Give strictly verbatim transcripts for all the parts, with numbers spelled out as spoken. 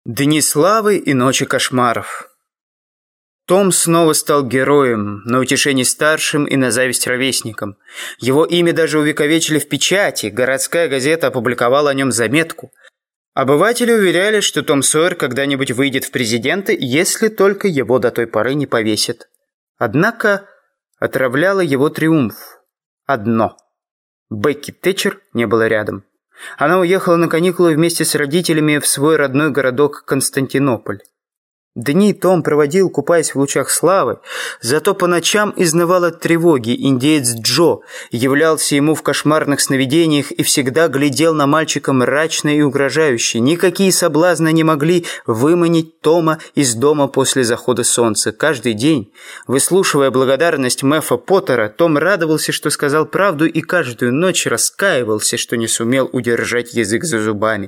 Дни славы и ночи кошмаров. Том снова стал героем, на утешение старшим и на зависть ровесникам. Его имя даже увековечили в печати, городская газета опубликовала о нем заметку. Обыватели уверяли, что Том Сойер когда-нибудь выйдет в президенты, если только его до той поры не повесят. Однако отравляло его триумф одно. Бекки Тэтчер не было рядом. Она уехала на каникулы вместе с родителями в свой родной городок Константинополь. Дни Том проводил, купаясь в лучах славы, зато по ночам изнывал от тревоги. Индеец Джо являлся ему в кошмарных сновидениях и всегда глядел на мальчика мрачно и угрожающе. Никакие соблазны не могли выманить Тома из дома после захода солнца. Каждый день, выслушивая благодарность Мэфа Поттера, Том радовался, что сказал правду, и каждую ночь раскаивался, что не сумел удержать язык за зубами.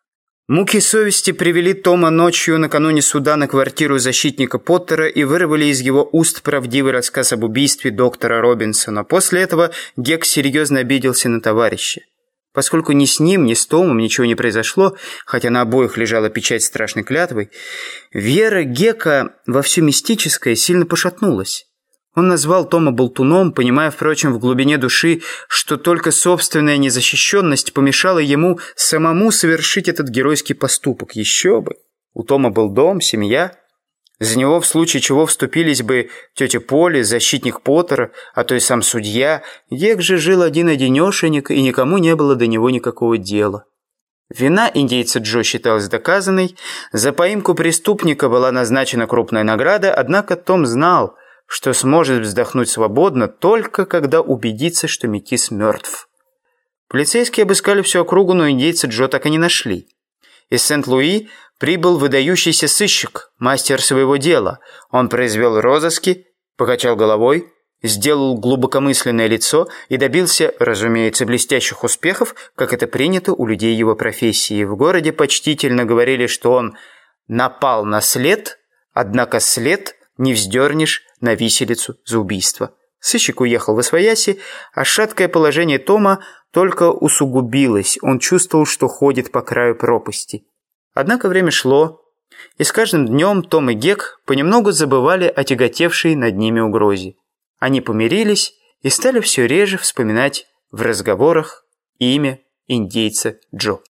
Муки совести привели Тома ночью накануне суда на квартиру защитника Поттера и вырвали из его уст правдивый рассказ об убийстве доктора Робинсона. После этого Гек серьезно обиделся на товарища. Поскольку ни с ним, ни с Томом ничего не произошло, хотя на обоих лежала печать страшной клятвой, вера Гека во все мистическое сильно пошатнулась. Он назвал Тома болтуном, понимая, впрочем, в глубине души, что только собственная незащищенность помешала ему самому совершить этот геройский поступок. Еще бы! У Тома был дом, семья. За него в случае чего вступились бы тетя Поли, защитник Поттера, а то и сам судья. Гек же жил один-одинешенек, и никому не было до него никакого дела. Вина индейца Джо считалась доказанной. За поимку преступника была назначена крупная награда, однако Том знал, что сможет вздохнуть свободно только когда убедится, что метис мертв. Полицейские обыскали всю округу, но индейца Джо так и не нашли. Из Сент-Луи прибыл выдающийся сыщик, мастер своего дела. Он произвел розыски, покачал головой, сделал глубокомысленное лицо и добился, разумеется, блестящих успехов, как это принято у людей его профессии. В городе почтительно говорили, что он напал на след, однако след не вздернешь на виселицу за убийство. Сыщик уехал в освояси, а шаткое положение Тома только усугубилось. Он чувствовал, что ходит по краю пропасти. Однако время шло, и с каждым днем Том и Гек понемногу забывали о тяготевшей над ними угрозе. Они помирились и стали все реже вспоминать в разговорах имя индейца Джо.